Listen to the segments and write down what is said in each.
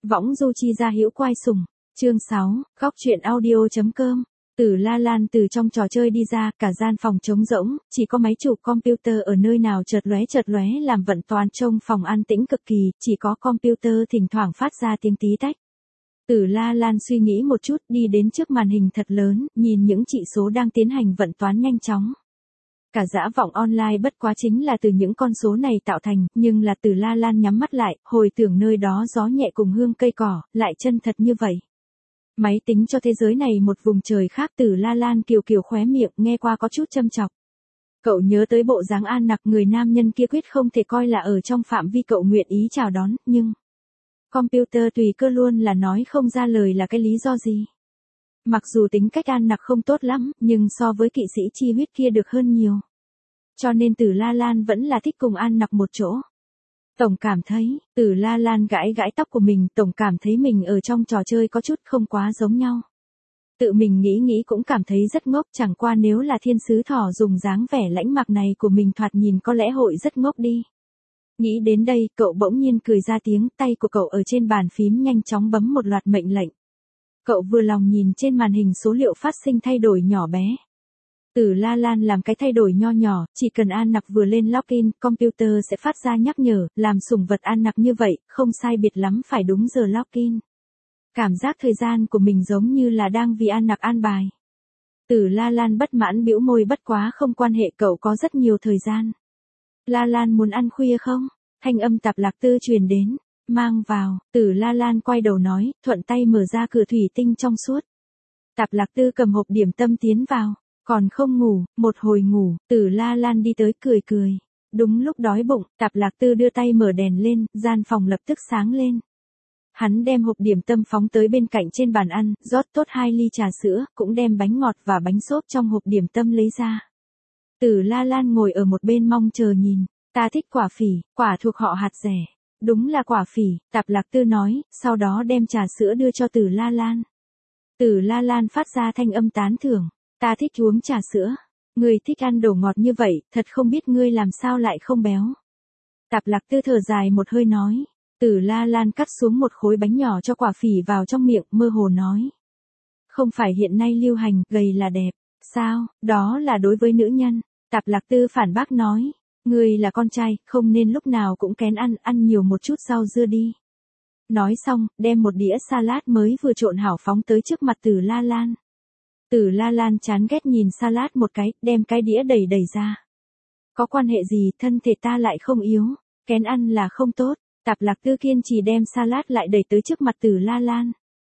Võng du chi gia hữu quai sùng. Chương 6, góc truyện audio.com. Tử La Lan từ trong trò chơi đi ra, cả gian phòng trống rỗng, chỉ có máy chụp computer ở nơi nào chợt lóe làm vận toán trong phòng an tĩnh cực kỳ, chỉ có computer thỉnh thoảng phát ra tiếng tí tách. Tử La Lan suy nghĩ một chút, đi đến trước màn hình thật lớn, nhìn những chỉ số đang tiến hành vận toán nhanh chóng. Cả dã vọng online bất quá chính là từ những con số này tạo thành, nhưng là Tử La Lan nhắm mắt lại, hồi tưởng nơi đó gió nhẹ cùng hương cây cỏ, lại chân thật như vậy. Máy tính cho thế giới này một vùng trời khác. Tử La Lan kiều khóe miệng, nghe qua có chút châm chọc. Cậu nhớ tới bộ dáng An Nặc, người nam nhân kia quyết không thể coi là ở trong phạm vi cậu nguyện ý chào đón, nhưng computer tùy cơ luôn là nói không ra lời là cái lý do gì. Mặc dù tính cách An Nặc không tốt lắm, nhưng so với kỵ sĩ chi huyết kia được hơn nhiều. Cho nên Tử La Lan vẫn là thích cùng An Nặc một chỗ. Tổng cảm thấy, Tử La Lan gãi tóc của mình, tổng cảm thấy mình ở trong trò chơi có chút không quá giống nhau. Tự mình nghĩ cũng cảm thấy rất ngốc, chẳng qua nếu là thiên sứ thỏ dùng dáng vẻ lãnh mạc này của mình thoạt nhìn có lẽ hội rất ngốc đi. Nghĩ đến đây, cậu bỗng nhiên cười ra tiếng, tay của cậu ở trên bàn phím nhanh chóng bấm một loạt mệnh lệnh. Cậu vừa lòng nhìn trên màn hình số liệu phát sinh thay đổi nhỏ bé. Tử La Lan làm cái thay đổi nho nhỏ, chỉ cần An Nặc vừa lên login, computer sẽ phát ra nhắc nhở, làm sủng vật An Nặc như vậy, không sai biệt lắm phải đúng giờ login. Cảm giác thời gian của mình giống như là đang vì An Nặc an bài. Tử La Lan bất mãn bĩu môi, bất quá không quan hệ, cậu có rất nhiều thời gian. La Lan muốn ăn khuya không? Thanh âm Tạp Lạc Tư truyền đến. Mang vào. Tử La Lan quay đầu nói, thuận tay mở ra cửa thủy tinh trong suốt. Tạp Lạc Tư cầm hộp điểm tâm tiến vào. Còn không ngủ, một hồi ngủ. Tử La Lan đi tới cười. Đúng lúc đói bụng, Tạp Lạc Tư đưa tay mở đèn lên, gian phòng lập tức sáng lên. Hắn đem hộp điểm tâm phóng tới bên cạnh trên bàn ăn, rót tốt 2 ly trà sữa, cũng đem bánh ngọt và bánh xốp trong hộp điểm tâm lấy ra. Tử La Lan ngồi ở một bên mong chờ nhìn. Ta thích quả phỉ, quả thuộc họ hạt rẻ. Đúng là quả phỉ, Tạp Lạc Tư nói, sau đó đem trà sữa đưa cho Tử La Lan. Tử La Lan phát ra thanh âm tán thưởng. Ta thích uống trà sữa. Ngươi thích ăn đồ ngọt như vậy, thật không biết ngươi làm sao lại không béo. Tạp Lạc Tư thở dài một hơi nói. Tử La Lan cắt xuống một khối bánh nhỏ cho quả phỉ vào trong miệng, mơ hồ nói. Không phải hiện nay lưu hành, gầy là đẹp. Sao, đó là đối với nữ nhân. Tạp Lạc Tư phản bác nói. Ngươi là con trai, không nên lúc nào cũng kén ăn nhiều một chút rau dưa đi. Nói xong, đem một đĩa salad mới vừa trộn hảo phóng tới trước mặt Tử La Lan. Tử La Lan chán ghét nhìn salad một cái, đem cái đĩa đẩy ra. Có quan hệ gì, thân thể ta lại không yếu, kén ăn là không tốt. Tạp Lạc Tư kiên trì đem salad lại đẩy tới trước mặt Tử La Lan.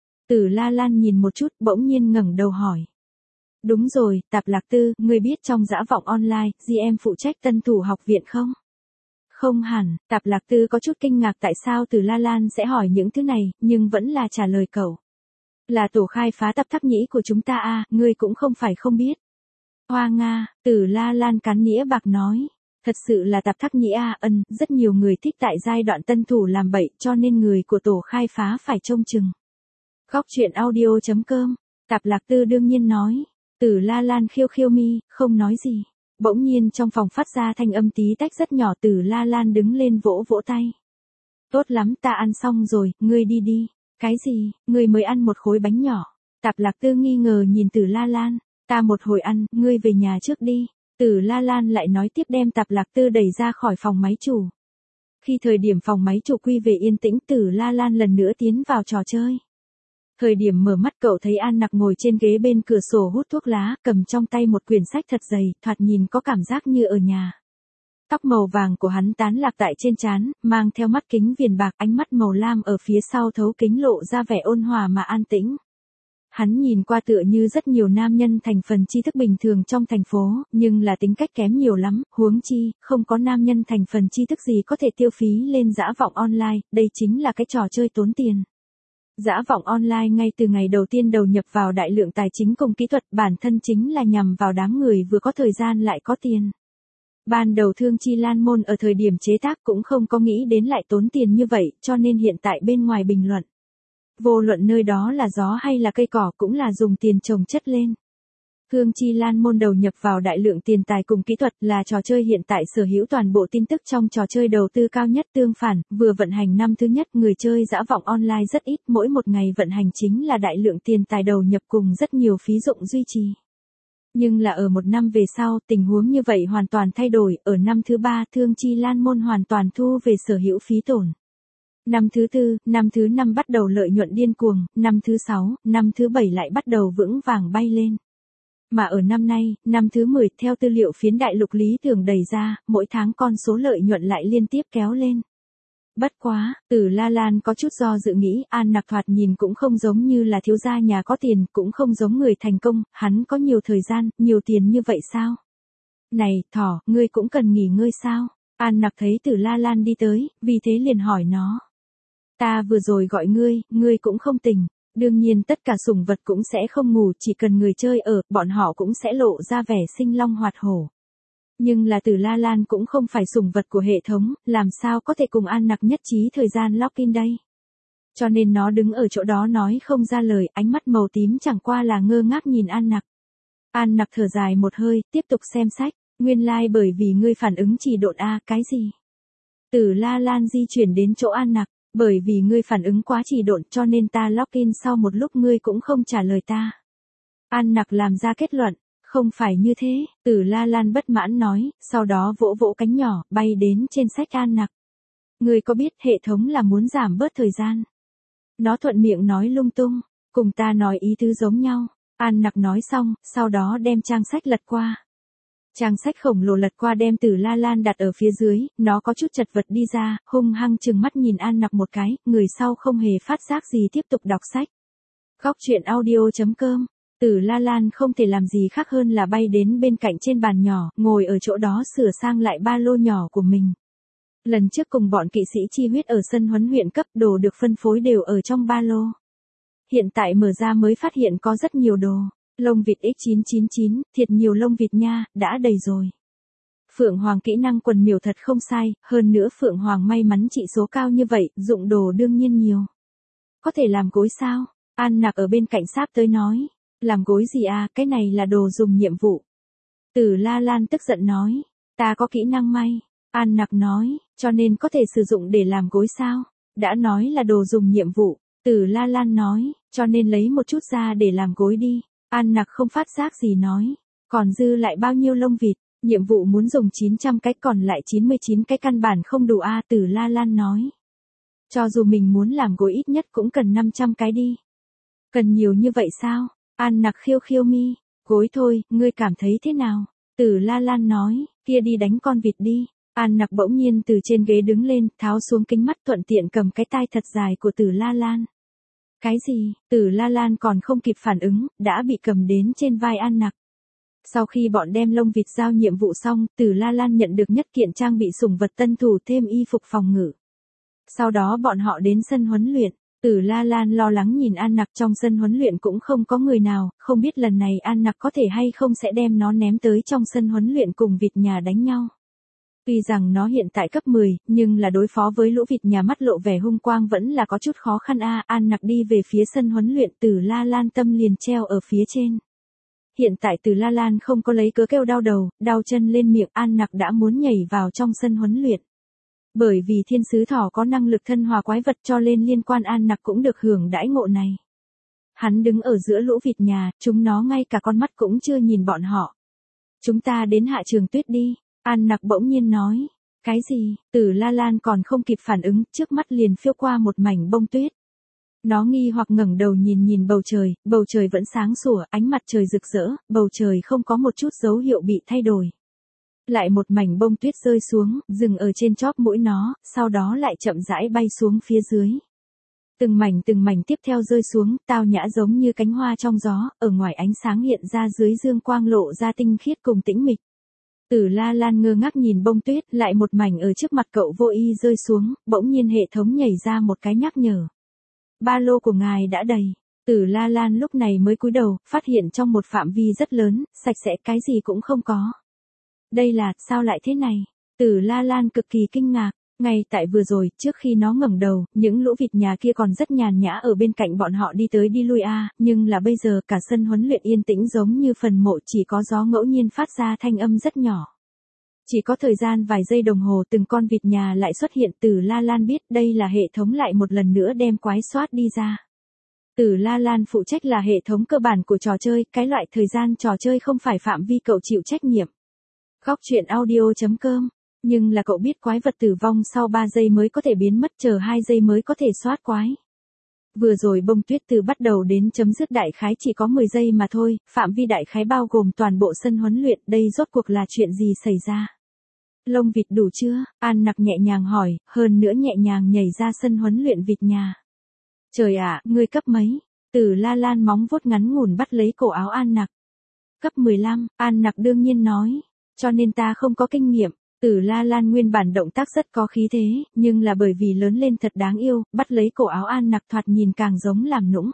Tử La Lan nhìn một chút, bỗng nhiên ngẩng đầu hỏi. Đúng rồi, Tạp Lạc Tư, ngươi biết trong dã vọng online, GM phụ trách Tân Thủ học viện không? Không hẳn. Tạp Lạc Tư có chút kinh ngạc tại sao Tử La Lan sẽ hỏi những thứ này, nhưng vẫn là trả lời cậu. Là tổ khai phá Tạp Thắc Nhĩ của chúng ta à, ngươi cũng không phải không biết. Hoa Nga, Tử La Lan cắn nĩa bạc nói. Thật sự là Tạp Thắc Nhĩ à, rất nhiều người thích tại giai đoạn Tân Thủ làm bậy, cho nên người của tổ khai phá phải trông chừng. Góc truyện audio.com. Tạp Lạc Tư đương nhiên nói. Tử La Lan khiêu mi, không nói gì. Bỗng nhiên trong phòng phát ra thanh âm tí tách rất nhỏ. Tử La Lan đứng lên vỗ tay. Tốt lắm, ta ăn xong rồi, ngươi đi. Cái gì, ngươi mới ăn một khối bánh nhỏ. Tạp Lạc Tư nghi ngờ nhìn Tử La Lan. Ta một hồi ăn, ngươi về nhà trước đi. Tử La Lan lại nói tiếp, đem Tạp Lạc Tư đẩy ra khỏi phòng máy chủ. Khi thời điểm phòng máy chủ quy về yên tĩnh, Tử La Lan lần nữa tiến vào trò chơi. Thời điểm mở mắt cậu thấy An Nặc ngồi trên ghế bên cửa sổ hút thuốc lá, cầm trong tay một quyển sách thật dày, thoạt nhìn có cảm giác như ở nhà. Tóc màu vàng của hắn tán lạc tại trên trán, mang theo mắt kính viền bạc, ánh mắt màu lam ở phía sau thấu kính lộ ra vẻ ôn hòa mà an tĩnh. Hắn nhìn qua tựa như rất nhiều nam nhân thành phần tri thức bình thường trong thành phố, nhưng là tính cách kém nhiều lắm, huống chi, không có nam nhân thành phần tri thức gì có thể tiêu phí lên dã vọng online, đây chính là cái trò chơi tốn tiền. Dã vọng online ngay từ ngày đầu tiên đầu nhập vào đại lượng tài chính cùng kỹ thuật, bản thân chính là nhằm vào đám người vừa có thời gian lại có tiền. Ban đầu Thương Chi Lan Môn ở thời điểm chế tác cũng không có nghĩ đến lại tốn tiền như vậy, cho nên hiện tại bên ngoài bình luận. Vô luận nơi đó là gió hay là cây cỏ cũng là dùng tiền trồng chất lên. Thương Chi Lan môn đầu nhập vào đại lượng tiền tài cùng kỹ thuật, là trò chơi hiện tại sở hữu toàn bộ tin tức trong trò chơi đầu tư cao nhất. Tương phản, vừa vận hành năm thứ nhất, người chơi dã vọng online rất ít, mỗi một ngày vận hành chính là đại lượng tiền tài đầu nhập cùng rất nhiều phí dụng duy trì. Nhưng là ở một năm về sau, tình huống như vậy hoàn toàn thay đổi, ở năm thứ ba, Thương Chi Lan môn hoàn toàn thu về sở hữu phí tổn. Năm thứ tư, năm thứ năm bắt đầu lợi nhuận điên cuồng, năm thứ sáu, năm thứ bảy lại bắt đầu vững vàng bay lên. Mà ở năm nay, năm thứ 10, theo tư liệu phiến đại lục lý tưởng đầy ra, mỗi tháng con số lợi nhuận lại liên tiếp kéo lên. Bất quá, Tử La Lan có chút do dự nghĩ, An Nặc thoạt nhìn cũng không giống như là thiếu gia nhà có tiền, cũng không giống người thành công, hắn có nhiều thời gian, nhiều tiền như vậy sao? Này, thỏ, ngươi cũng cần nghỉ ngơi sao? An Nặc thấy Tử La Lan đi tới, vì thế liền hỏi nó. Ta vừa rồi gọi ngươi cũng không tỉnh. Đương nhiên tất cả sủng vật cũng sẽ không ngủ, chỉ cần người chơi ở, bọn họ cũng sẽ lộ ra vẻ sinh long hoạt hổ. Nhưng là Tử La Lan cũng không phải sủng vật của hệ thống, làm sao có thể cùng An Nặc nhất trí thời gian login đây. Cho nên nó đứng ở chỗ đó nói không ra lời, ánh mắt màu tím chẳng qua là ngơ ngác nhìn An Nặc. An Nặc thở dài một hơi, tiếp tục xem sách, nguyên lai bởi vì ngươi phản ứng trì độn a, cái gì? Tử La Lan di chuyển đến chỗ An Nặc. Bởi vì ngươi phản ứng quá trì độn cho nên ta login sau một lúc ngươi cũng không trả lời ta. An Nặc làm ra kết luận, không phải như thế, Tử La Lan bất mãn nói, sau đó vỗ vỗ cánh nhỏ, bay đến trên sách An Nặc. Ngươi có biết hệ thống là muốn giảm bớt thời gian? Nó thuận miệng nói lung tung, cùng ta nói ý tứ giống nhau. An Nặc nói xong, sau đó đem trang sách lật qua. Trang sách khổng lồ lật qua đem Tử La Lan đặt ở phía dưới, nó có chút chật vật đi ra, hung hăng trừng mắt nhìn An Nặc một cái, người sau không hề phát giác gì tiếp tục đọc sách. Góc truyện audio.com. Tử La Lan không thể làm gì khác hơn là bay đến bên cạnh trên bàn nhỏ, ngồi ở chỗ đó sửa sang lại ba lô nhỏ của mình. Lần trước cùng bọn kỵ sĩ chi huyết ở sân huấn luyện cấp, đồ được phân phối đều ở trong ba lô. Hiện tại mở ra mới phát hiện có rất nhiều đồ. Lông vịt X999, thiệt nhiều lông vịt nha, đã đầy rồi. Phượng Hoàng kỹ năng quần miểu thật không sai, hơn nữa Phượng Hoàng may mắn trị số cao như vậy, dụng đồ đương nhiên nhiều. Có thể làm gối sao? An Nặc ở bên cạnh sáp tới nói. Làm gối gì à, cái này là đồ dùng nhiệm vụ. Tử La Lan tức giận nói. Ta có kỹ năng may. An Nặc nói, cho nên có thể sử dụng để làm gối sao? Đã nói là đồ dùng nhiệm vụ. Tử La Lan nói, cho nên lấy một chút ra để làm gối đi. An Nặc không phát giác gì nói. Còn dư lại bao nhiêu lông vịt? Nhiệm vụ muốn dùng 900 cái, còn lại 99 cái căn bản không đủ a. Tử La Lan nói. Cho dù mình muốn làm gối ít nhất cũng cần 500 cái đi. Cần nhiều như vậy sao? An Nặc khiêu khiêu mi. Gối thôi, ngươi cảm thấy thế nào? Tử La Lan nói, kia đi đánh con vịt đi. An Nặc bỗng nhiên từ trên ghế đứng lên, tháo xuống kính mắt thuận tiện cầm cái tai thật dài của Tử La Lan. Cái gì? Tử La Lan còn không kịp phản ứng, đã bị cầm đến trên vai An Nặc. Sau khi bọn đem lông vịt giao nhiệm vụ xong, Tử La Lan nhận được nhất kiện trang bị sủng vật tân thủ thêm y phục phòng ngự. Sau đó bọn họ đến sân huấn luyện. Tử La Lan lo lắng nhìn An Nặc, trong sân huấn luyện cũng không có người nào, không biết lần này An Nặc có thể hay không sẽ đem nó ném tới trong sân huấn luyện cùng vịt nhà đánh nhau. Tuy rằng nó hiện tại cấp 10, nhưng là đối phó với lũ vịt nhà mắt lộ vẻ hung quang vẫn là có chút khó khăn a. An Nặc đi về phía sân huấn luyện, Tử La Lan tâm liền treo ở phía trên. Hiện tại Tử La Lan không có lấy cớ kêu đau đầu, đau chân lên miệng, An Nặc đã muốn nhảy vào trong sân huấn luyện. Bởi vì thiên sứ thỏ có năng lực thân hòa quái vật cho nên liên quan An Nặc cũng được hưởng đãi ngộ này. Hắn đứng ở giữa lũ vịt nhà, chúng nó ngay cả con mắt cũng chưa nhìn bọn họ. Chúng ta đến hạ trường tuyết đi. An Nặc bỗng nhiên nói. Cái gì? Tử La Lan còn không kịp phản ứng, trước mắt liền phiêu qua một mảnh bông tuyết. Nó nghi hoặc ngẩng đầu nhìn bầu trời vẫn sáng sủa, ánh mặt trời rực rỡ, bầu trời không có một chút dấu hiệu bị thay đổi. Lại một mảnh bông tuyết rơi xuống, dừng ở trên chóp mũi nó, sau đó lại chậm rãi bay xuống phía dưới. Từng mảnh tiếp theo rơi xuống, tao nhã giống như cánh hoa trong gió, ở ngoài ánh sáng hiện ra dưới dương quang lộ ra tinh khiết cùng tĩnh mịch. Tử La Lan ngơ ngác nhìn bông tuyết, lại một mảnh ở trước mặt cậu vô ý rơi xuống, bỗng nhiên hệ thống nhảy ra một cái nhắc nhở. Ba lô của ngài đã đầy. Tử La Lan lúc này mới cúi đầu, phát hiện trong một phạm vi rất lớn, sạch sẽ cái gì cũng không có. Đây là, sao lại thế này? Tử La Lan cực kỳ kinh ngạc, Ngay tại vừa rồi, trước khi nó ngẩng đầu, những lũ vịt nhà kia còn rất nhàn nhã ở bên cạnh bọn họ đi tới đi lui nhưng là bây giờ cả sân huấn luyện yên tĩnh giống như phần mộ, chỉ có gió ngẫu nhiên phát ra thanh âm rất nhỏ. Chỉ có thời gian vài giây đồng hồ từng con vịt nhà lại xuất hiện. Tử La Lan biết đây là hệ thống lại một lần nữa đem quái soát đi ra. Tử La Lan phụ trách là hệ thống cơ bản của trò chơi, cái loại thời gian trò chơi không phải phạm vi cậu chịu trách nhiệm. Góc truyện audio.com. Nhưng là cậu biết quái vật tử vong sau 3 giây mới có thể biến mất, chờ 2 giây mới có thể soát quái. Vừa rồi bông tuyết từ bắt đầu đến chấm dứt đại khái chỉ có 10 giây mà thôi, phạm vi đại khái bao gồm toàn bộ sân huấn luyện, đây rốt cuộc là chuyện gì xảy ra? Lông vịt đủ chưa? An Nặc nhẹ nhàng hỏi, hơn nữa nhẹ nhàng nhảy ra sân huấn luyện vịt nhà. Trời ạ, ngươi cấp mấy? Tử La Lan móng vuốt ngắn ngủn bắt lấy cổ áo An Nặc. Cấp 15, An Nặc đương nhiên nói. Cho nên ta không có kinh nghiệm. Tử La Lan nguyên bản động tác rất có khí thế, nhưng là bởi vì lớn lên thật đáng yêu, bắt lấy cổ áo An Nặc thoạt nhìn càng giống làm nũng.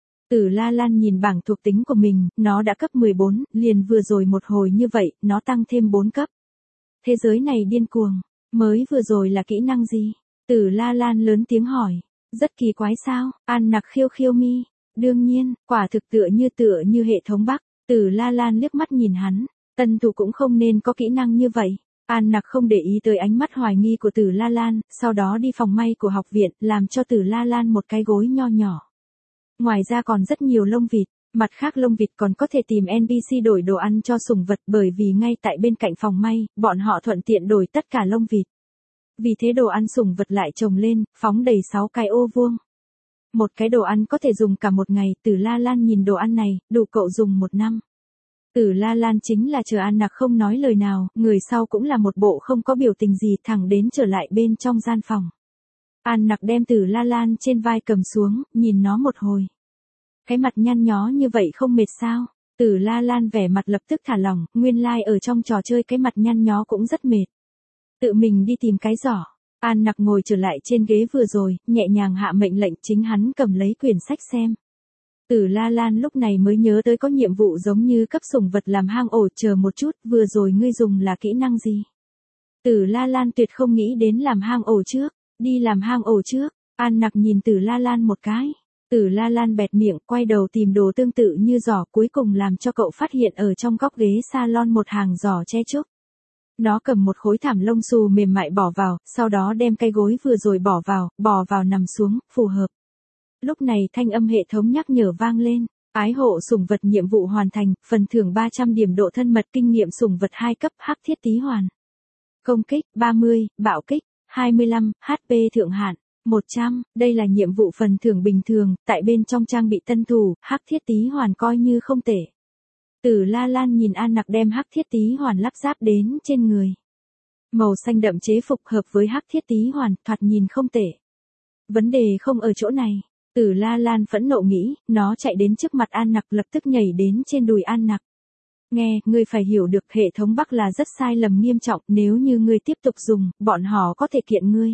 Tử La Lan nhìn bảng thuộc tính của mình, nó đã cấp 14, liền vừa rồi một hồi như vậy, nó tăng thêm 4 cấp. Thế giới này điên cuồng, mới vừa rồi là kỹ năng gì? Tử La Lan lớn tiếng hỏi. Rất kỳ quái sao? An Nặc khiêu khiêu mi. Đương nhiên, quả thực tựa như hệ thống Bắc. Tử La Lan liếc mắt nhìn hắn. Tân thủ cũng không nên có kỹ năng như vậy. An Nặc không để ý tới ánh mắt hoài nghi của Tử La Lan, sau đó đi phòng may của học viện, làm cho Tử La Lan một cái gối nho nhỏ. Ngoài ra còn rất nhiều lông vịt, mặt khác lông vịt còn có thể tìm NPC đổi đồ ăn cho sủng vật, bởi vì ngay tại bên cạnh phòng may, bọn họ thuận tiện đổi tất cả lông vịt. Vì thế đồ ăn sủng vật lại chồng lên, phóng đầy 6 cái ô vuông. Một cái đồ ăn có thể dùng cả một ngày. Tử La Lan nhìn đồ ăn này, đủ cậu dùng 1 năm. Tử La Lan chính là chờ An Nặc không nói lời nào, người sau cũng là một bộ không có biểu tình gì, thẳng đến trở lại bên trong gian phòng. An Nặc đem Tử La Lan trên vai cầm xuống, nhìn nó một hồi. Cái mặt nhăn nhó như vậy không mệt sao? Tử La Lan vẻ mặt lập tức thả lỏng, nguyên lai ở trong trò chơi cái mặt nhăn nhó cũng rất mệt. Tự mình đi tìm cái giỏ. An Nặc ngồi trở lại trên ghế vừa rồi, nhẹ nhàng hạ mệnh lệnh, chính hắn cầm lấy quyển sách xem. Tử La Lan lúc này mới nhớ tới có nhiệm vụ giống như cấp sủng vật làm hang ổ. Chờ một chút, vừa rồi ngươi dùng là kỹ năng gì? Tử La Lan tuyệt không nghĩ đến làm hang ổ trước. Đi làm hang ổ trước. An Nặc nhìn Tử La Lan một cái. Tử La Lan bẹt miệng, quay đầu tìm đồ tương tự như giỏ, cuối cùng làm cho cậu phát hiện ở trong góc ghế salon một hàng giỏ che trúc. Nó cầm một khối thảm lông xù mềm mại bỏ vào, sau đó đem cái gối vừa rồi bỏ vào nằm xuống, phù hợp. Lúc này thanh âm hệ thống nhắc nhở vang lên. Ái hộ sủng vật nhiệm vụ hoàn thành, phần thưởng 300 điểm độ thân mật, kinh nghiệm sủng vật 2 cấp, hắc thiết tí hoàn. Công kích, 30, bạo kích, 25, HP thượng hạn, 100, đây là nhiệm vụ phần thưởng bình thường, tại bên trong trang bị tân thủ, hắc thiết tí hoàn coi như không tệ. Tử La Lan nhìn An Nặc đem hắc thiết tí hoàn lắp ráp đến trên người. Màu xanh đậm chế phục hợp với hắc thiết tí hoàn, thoạt nhìn không tệ. Vấn đề không ở chỗ này. Tử La Lan phẫn nộ nghĩ, nó chạy đến trước mặt An Nặc, lập tức nhảy đến trên đùi An Nặc. Nghe, ngươi phải hiểu được hệ thống Bắc là rất sai lầm nghiêm trọng, nếu như ngươi tiếp tục dùng, bọn họ có thể kiện ngươi.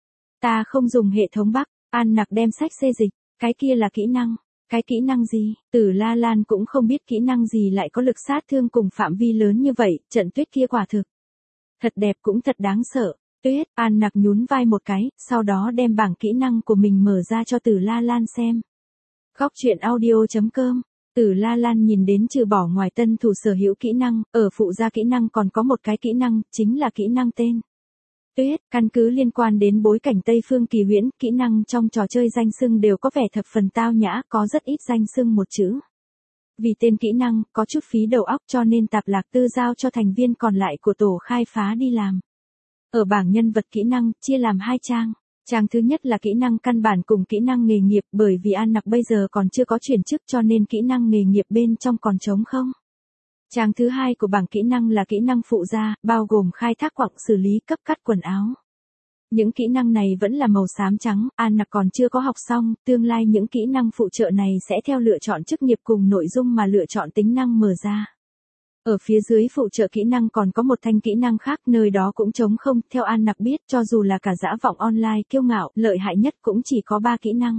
Ta không dùng hệ thống Bắc. An Nặc đem sách xê dịch, cái kia là kỹ năng. Cái kỹ năng gì? Tử La Lan cũng không biết kỹ năng gì lại có lực sát thương cùng phạm vi lớn như vậy, trận tuyết kia quả thực. Thật đẹp cũng thật đáng sợ. Tuyết, An Nặc nhún vai một cái, sau đó đem bảng kỹ năng của mình mở ra cho Tử La Lan xem. Góc truyện audio.com. Tử La Lan nhìn đến trừ bỏ ngoài tân thủ sở hữu kỹ năng, ở phụ gia kỹ năng còn có một cái kỹ năng, chính là kỹ năng tên. Tuyết, căn cứ liên quan đến bối cảnh Tây Phương Kỳ Huyễn, kỹ năng trong trò chơi danh xưng đều có vẻ thập phần tao nhã, có rất ít danh xưng một chữ. Vì tên kỹ năng, có chút phí đầu óc cho nên Tạp Lạc Tư giao cho thành viên còn lại của tổ khai phá đi làm. Ở bảng nhân vật kỹ năng, chia làm 2 trang. Trang thứ nhất là kỹ năng căn bản cùng kỹ năng nghề nghiệp, bởi vì An Nặc bây giờ còn chưa có chuyển chức cho nên kỹ năng nghề nghiệp bên trong còn trống không. Trang thứ hai của bảng kỹ năng là kỹ năng phụ gia, bao gồm khai thác quặng, xử lý, cấp cắt quần áo. Những kỹ năng này vẫn là màu xám trắng, An Nặc còn chưa có học xong, tương lai những kỹ năng phụ trợ này sẽ theo lựa chọn chức nghiệp cùng nội dung mà lựa chọn tính năng mở ra. Ở phía dưới phụ trợ kỹ năng còn có một thanh kỹ năng khác, nơi đó cũng trống không, theo An Nặc biết, cho dù là cả dã vọng online kiêu ngạo, lợi hại nhất cũng chỉ có 3 kỹ năng.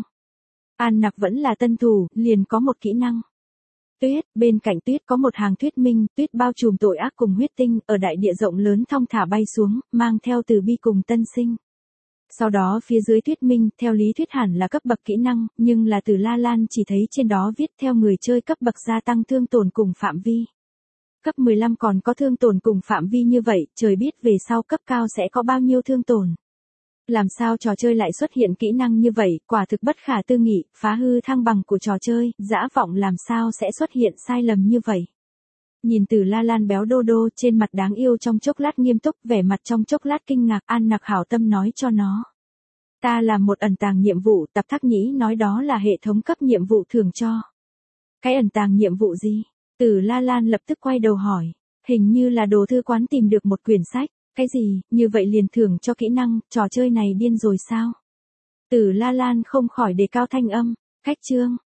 An Nặc vẫn là tân thủ, liền có một kỹ năng. Tuyết, bên cạnh tuyết có một hàng thuyết minh, tuyết bao trùm tội ác cùng huyết tinh, ở đại địa rộng lớn thong thả bay xuống, mang theo từ bi cùng tân sinh. Sau đó phía dưới thuyết minh, theo lý thuyết hẳn là cấp bậc kỹ năng, nhưng là Từ La Lan chỉ thấy trên đó viết theo người chơi cấp bậc gia tăng thương tổn cùng phạm vi. Cấp 15 còn có thương tổn cùng phạm vi như vậy, trời biết về sau cấp cao sẽ có bao nhiêu thương tổn. Làm sao trò chơi lại xuất hiện kỹ năng như vậy, quả thực bất khả tư nghị, phá hư thăng bằng của trò chơi, dã vọng làm sao sẽ xuất hiện sai lầm như vậy. Nhìn Từ La Lan béo đô đô trên mặt đáng yêu trong chốc lát nghiêm túc, vẻ mặt trong chốc lát kinh ngạc, An Nặc hảo tâm nói cho nó. Ta làm một ẩn tàng nhiệm vụ, Tập Thác Nhĩ nói đó là hệ thống cấp nhiệm vụ thưởng cho. Cái ẩn tàng nhiệm vụ gì? Từ La Lan lập tức quay đầu hỏi. Hình như là đồ thư quán tìm được một quyển sách. Cái gì, như vậy liền thưởng cho kỹ năng, trò chơi này điên rồi sao? Từ La Lan không khỏi đề cao thanh âm. Cách chương.